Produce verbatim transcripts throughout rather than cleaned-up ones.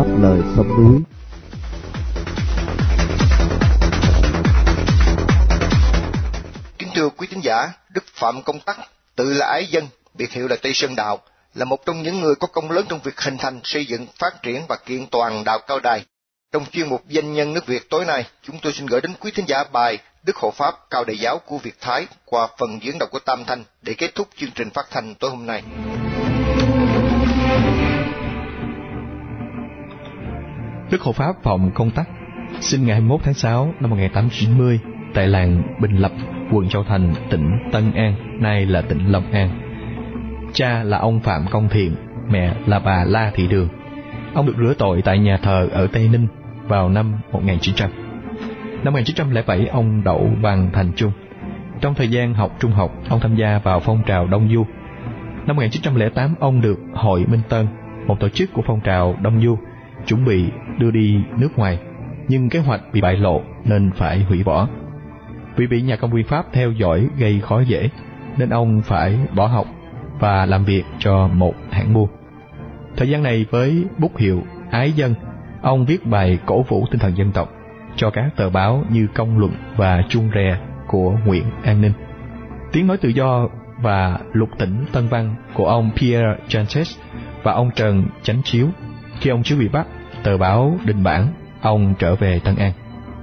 học lời sông núi. Kính thưa quý tín giả, Đức Phạm Công Tắc, tự là ái dân, biệt hiệu là Tây Sơn Đạo, là một trong những người có công lớn trong việc hình thành, xây dựng, phát triển và kiện toàn đạo Cao Đài. Trong chuyên mục Danh nhân nước Việt tối nay, chúng tôi xin gửi đến quý thính giả bài Đức Hộ Pháp Cao Đài Giáo của Việt Thái qua phần diễn đọc của Tam Thanh để kết thúc chương trình phát thanh tối hôm nay. Đức Hộ Pháp Phạm Công Tắc sinh ngày hai mươi mốt tháng sáu năm một nghìn tám trăm chín mươi tại làng Bình Lập, quận Châu Thành, tỉnh Tân An, nay là tỉnh Long An. Cha là ông Phạm Công Thiện, mẹ là bà La Thị Đường. Ông được rửa tội tại nhà thờ ở Tây Ninh vào năm một nghìn chín trăm. Năm một nghìn chín trăm lẻ bảy, ông đậu bằng thành trung. Trong thời gian học trung học, ông tham gia vào phong trào Đông Du. Năm một nghìn chín trăm lẻ tám, ông được Hội Minh Tân, một tổ chức của phong trào Đông Du, chuẩn bị đưa đi nước ngoài, nhưng kế hoạch bị bại lộ nên phải hủy bỏ. Vì bị nhà cầm quyền Pháp theo dõi gây khó dễ, nên ông phải bỏ học và làm việc cho một hãng buôn. Thời gian này với bút hiệu Ái Dân, ông viết bài cổ vũ tinh thần dân tộc cho các tờ báo như Công Luận và Chuông Rè của Nguyễn An Ninh, Tiếng Nói Tự Do và Lục Tỉnh Tân Văn của ông Pierre Jantet và ông Trần Chánh Chiếu. Khi ông Chiếu bị bắt, tờ báo đình bản, ông trở về Tân An.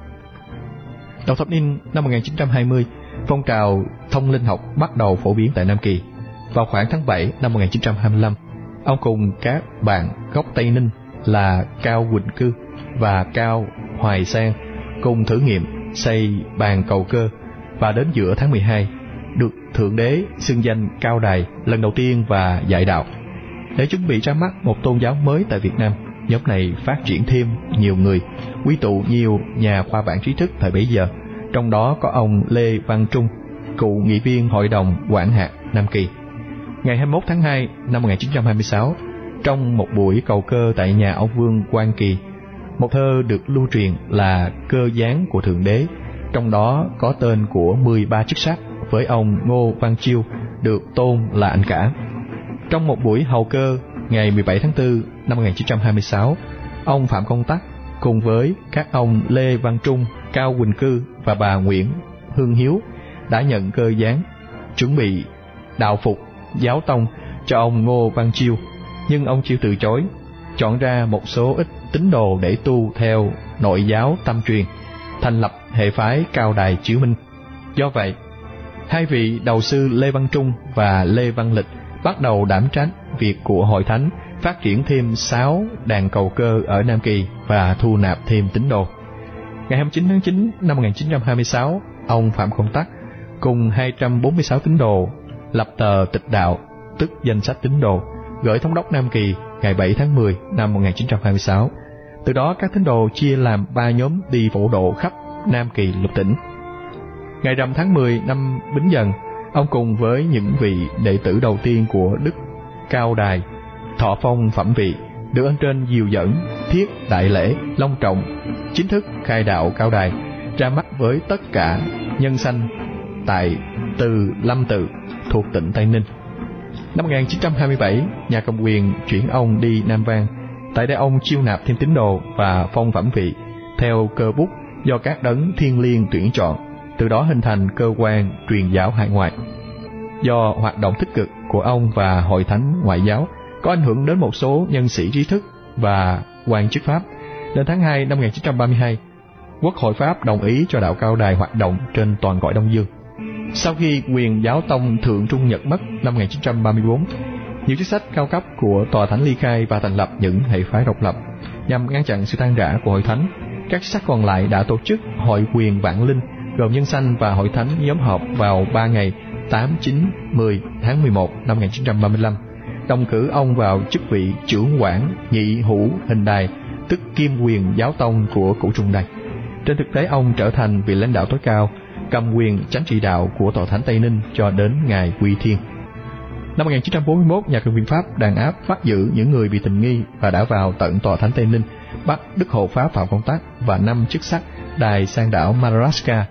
Đầu thập niên năm một nghìn chín trăm hai mươi, phong trào thông linh học bắt đầu phổ biến tại Nam Kỳ. Vào khoảng tháng bảy năm một nghìn chín trăm hai mươi lăm, ông cùng các bạn gốc Tây Ninh là Cao Quỳnh Cư và Cao Hoài Sang cùng thử nghiệm xây bàn cầu cơ, và đến giữa tháng mười hai được Thượng Đế xưng danh Cao Đài lần đầu tiên và dạy đạo. Để chuẩn bị ra mắt một tôn giáo mới tại Việt Nam, nhóm này phát triển thêm nhiều người, quy tụ nhiều nhà khoa bảng trí thức thời bấy giờ, trong đó có ông Lê Văn Trung, cựu nghị viên Hội đồng Quản hạt Nam Kỳ. Ngày hai mươi mốt tháng hai năm một nghìn chín trăm hai mươi sáu, trong một buổi cầu cơ tại nhà ông Vương Quang Kỳ, một thơ được lưu truyền là Cơ Giáng của Thượng Đế, trong đó có tên của mười ba chức sắc với ông Ngô Văn Chiêu, được tôn là anh cả. Trong một buổi hầu cơ ngày mười bảy tháng tư năm một nghìn chín trăm hai mươi sáu, ông Phạm Công Tắc cùng với các ông Lê Văn Trung, Cao Quỳnh Cư và bà Nguyễn Hương Hiếu đã nhận cơ giáng, chuẩn bị đạo phục giáo tông cho ông Ngô Văn Chiêu, nhưng ông Chiêu từ chối, chọn ra một số ít tín đồ để tu theo nội giáo Tâm Truyền, thành lập hệ phái Cao Đài Chiếu Minh. Do vậy, hai vị đầu sư Lê Văn Trung và Lê Văn Lịch bắt đầu đảm trách việc của hội thánh phát triển thêm sáu đàn cầu cơ ở Nam Kỳ và thu nạp thêm tín đồ. Ngày hai mươi chín tháng chín năm một nghìn chín trăm hai mươi sáu, ông Phạm Công Tắc cùng hai trăm bốn mươi sáu tín đồ lập tờ tịch đạo, tức danh sách tín đồ, gửi thống đốc Nam Kỳ ngày bảy tháng mười năm một nghìn chín trăm hai mươi sáu. Từ đó các tín đồ chia làm ba nhóm đi phổ độ khắp Nam Kỳ lục tỉnh. Ngày rằm tháng mười năm Bính Dần, ông cùng với những vị đệ tử đầu tiên của Đức Cao Đài thọ phong phẩm vị, được ơn trên dìu dẫn, thiết đại lễ long trọng, chính thức khai đạo Cao Đài, ra mắt với tất cả nhân sanh tại Từ Lâm Tự thuộc tỉnh Tây Ninh. Năm một nghìn chín trăm hai mươi bảy, nhà cầm quyền chuyển ông đi Nam Vang. Tại đây ông chiêu nạp thêm tín đồ và phong phẩm vị theo cơ bút do các đấng thiên liêng tuyển chọn, từ đó hình thành cơ quan truyền giáo hải ngoại. Do hoạt động tích cực của ông và hội thánh ngoại giáo có ảnh hưởng đến một số nhân sĩ trí thức và quan chức Pháp, đến tháng hai năm một nghìn chín trăm ba mươi hai, Quốc hội Pháp đồng ý cho đạo Cao Đài hoạt động trên toàn cõi Đông Dương. Sau khi quyền giáo tông Thượng Trung Nhật mất năm một nghìn chín trăm ba mươi tư, nhiều chức sách cao cấp của tòa thánh ly khai và thành lập những hệ phái độc lập nhằm ngăn chặn sự tan rã của hội thánh. Các chức sách còn lại đã tổ chức hội quyền vạn linh gồm nhân sanh và hội thánh nhóm họp vào ba ngày tám, chín, mười tháng mười một năm một nghìn chín trăm ba mươi lăm, đồng cử ông vào chức vị trưởng quản nhị hữu hình đài, tức kiêm quyền giáo tông của cửu trung đài. Trên thực tế, ông trở thành vị lãnh đạo tối cao, cầm quyền chánh trị đạo của tòa thánh Tây Ninh cho đến ngày quy thiên. Năm một nghìn chín trăm bốn mươi mốt, nhà cầm quyền Pháp đàn áp bắt giữ những người bị tình nghi và đã vào tận tòa thánh Tây Ninh, bắt Đức Hộ Pháp Phạm Công Tắc và năm chức sắc đài sang đảo Madagascar.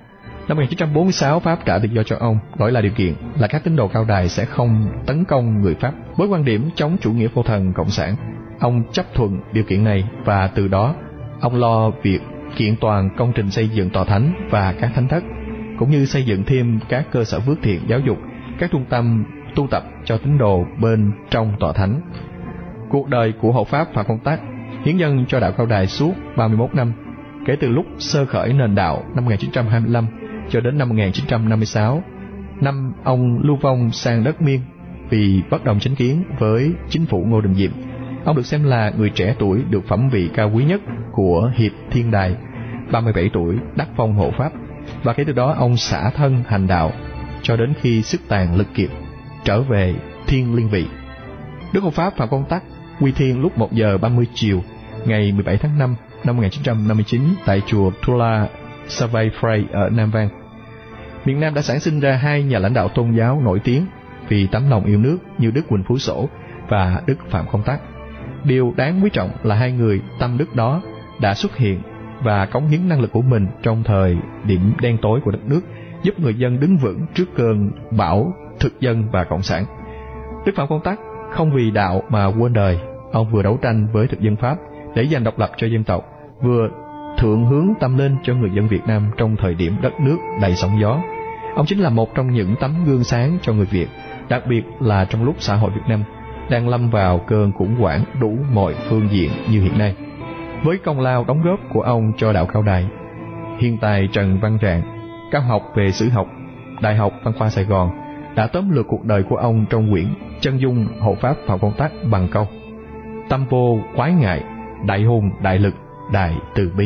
Năm một nghìn chín trăm bốn mươi sáu, Pháp trả tự do cho ông, đổi lại điều kiện là các tín đồ cao đài sẽ không tấn công người Pháp. Với quan điểm chống chủ nghĩa vô thần cộng sản, ông chấp thuận điều kiện này và từ đó ông lo việc kiện toàn công trình xây dựng tòa thánh và các thánh thất, cũng như xây dựng thêm các cơ sở phước thiện giáo dục, các trung tâm tu tập cho tín đồ bên trong tòa thánh. Cuộc đời của hộ Pháp Phạm Công Tắc hiến dâng cho đạo Cao Đài suốt ba mươi mốt năm, kể từ lúc sơ khởi nền đạo năm một nghìn chín trăm hai mươi lăm cho đến năm một nghìn chín trăm năm mươi sáu, năm ông lưu vong sang đất Miên vì bất đồng chính kiến với chính phủ Ngô Đình Diệm. Ông được xem là người trẻ tuổi được phẩm vị cao quý nhất của Hiệp Thiên Đài, ba mươi bảy tuổi đắc phong hộ Pháp, và kể từ đó ông xả thân hành đạo cho đến khi sức tàn lực kiệt trở về Thiên Liên Vị. Đức hộ Pháp Phạm Công Tắc quy thiên lúc một giờ ba mươi chiều ngày mười bảy tháng năm năm một nghìn chín trăm năm mươi chín tại chùa Tula Savay Frey ở Nam Vang. Miền Nam đã sản sinh ra hai nhà lãnh đạo tôn giáo nổi tiếng vì tấm lòng yêu nước như Đức Quỳnh Phú Sổ và Đức Phạm Công Tắc. Điều đáng quý trọng là hai người tâm đức đó đã xuất hiện và cống hiến năng lực của mình trong thời điểm đen tối của đất nước, giúp người dân đứng vững trước cơn bão thực dân và cộng sản. Đức Phạm Công Tắc không vì đạo mà quên đời. Ông vừa đấu tranh với thực dân Pháp để giành độc lập cho dân tộc, vừa thượng hướng tâm linh cho người dân Việt Nam trong thời điểm đất nước đầy sóng gió. Ông chính là một trong những tấm gương sáng cho người Việt, đặc biệt là trong lúc xã hội Việt Nam đang lâm vào cơn khủng hoảng đủ mọi phương diện như hiện nay. Với công lao đóng góp của ông cho đạo Cao Đài, hiện tài Trần Văn Rạng, cao học về sử học, Đại học Văn khoa Sài Gòn đã tóm lược cuộc đời của ông trong quyển Chân dung hộ Pháp Phạm Công Tắc bằng câu: tâm vô quái ngại, đại hùng đại lực, đại từ bi.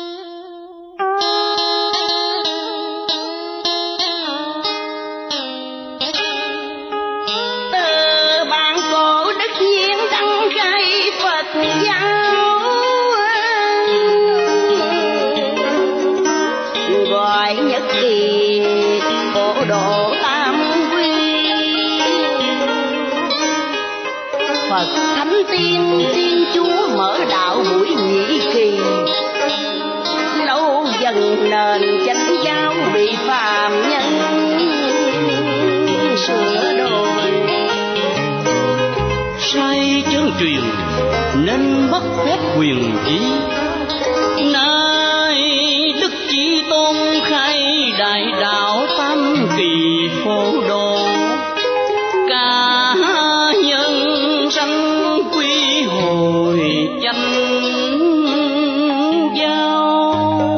Thánh tiên tiên chúa mở đạo buổi nhị kỳ, lâu dần nền chánh giáo bị phàm nhân sửa đổi. Sai chân truyền nên bất phép quyền ý, nay Đức Chí Tôn khai đại đạo tam kỳ phổ độ, cả nhân sanh quy hồi chánh giáo.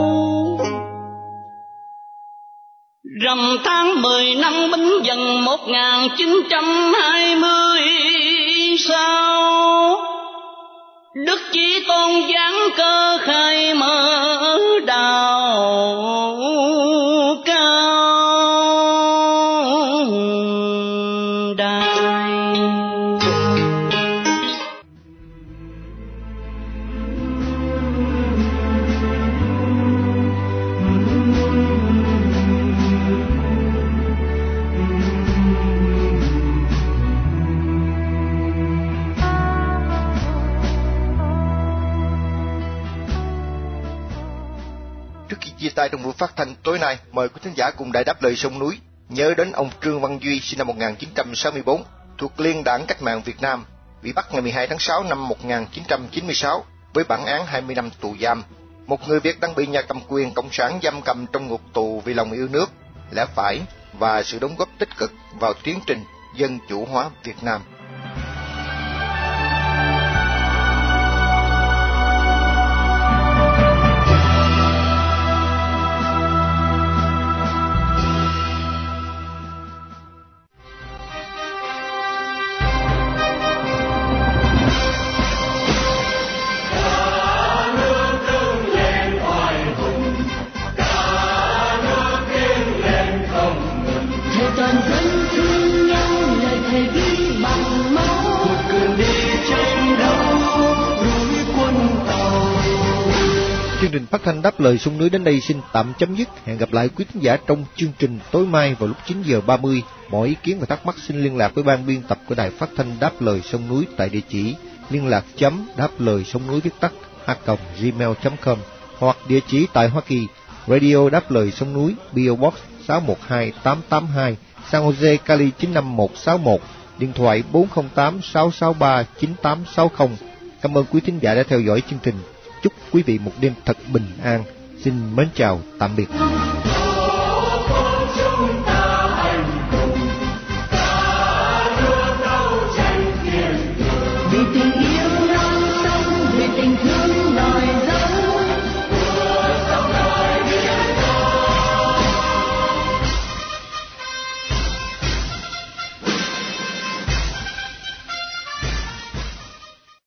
Rằm tháng mười năm Bính Dần một nghìn chín trăm hai mươi sáu, Đức Chí Tôn giáng cơ khai mở đạo Cao Đài. Trước khi chia tay trong buổi phát thanh tối nay, mời quý thính giả cùng Đại Đáp Lời Sông Núi nhớ đến ông Trương Văn Duy, sinh năm một nghìn chín trăm sáu mươi tư, thuộc Liên Đảng Cách mạng Việt Nam, bị bắt ngày mười hai tháng sáu năm một nghìn chín trăm chín mươi sáu với bản án hai mươi năm tù giam. Một người Việt đang bị nhà cầm quyền cộng sản giam cầm trong ngục tù vì lòng yêu nước, lẽ phải và sự đóng góp tích cực vào tiến trình dân chủ hóa Việt Nam. Chương trình phát thanh Đáp Lời Sông Núi đến đây xin tạm chấm dứt. Hẹn gặp lại quý khán giả trong chương trình tối mai vào lúc chín giờ ba mươi. Mọi ý kiến và thắc mắc xin liên lạc với ban biên tập của Đài Phát thanh Đáp Lời Sông Núi tại địa chỉ liên lạc chấm đáp lời sông núi viết tắt a còng gmail chấm com hoặc địa chỉ tại Hoa Kỳ Radio Đáp Lời Sông Núi, pê ô Box sáu một hai tám tám hai, San Jose, Cali chín năm một sáu một, điện thoại bốn không tám sáu sáu ba chín tám sáu không. Cảm ơn quý thính giả đã theo dõi chương trình. Chúc quý vị một đêm thật bình an. Xin mến chào, tạm biệt.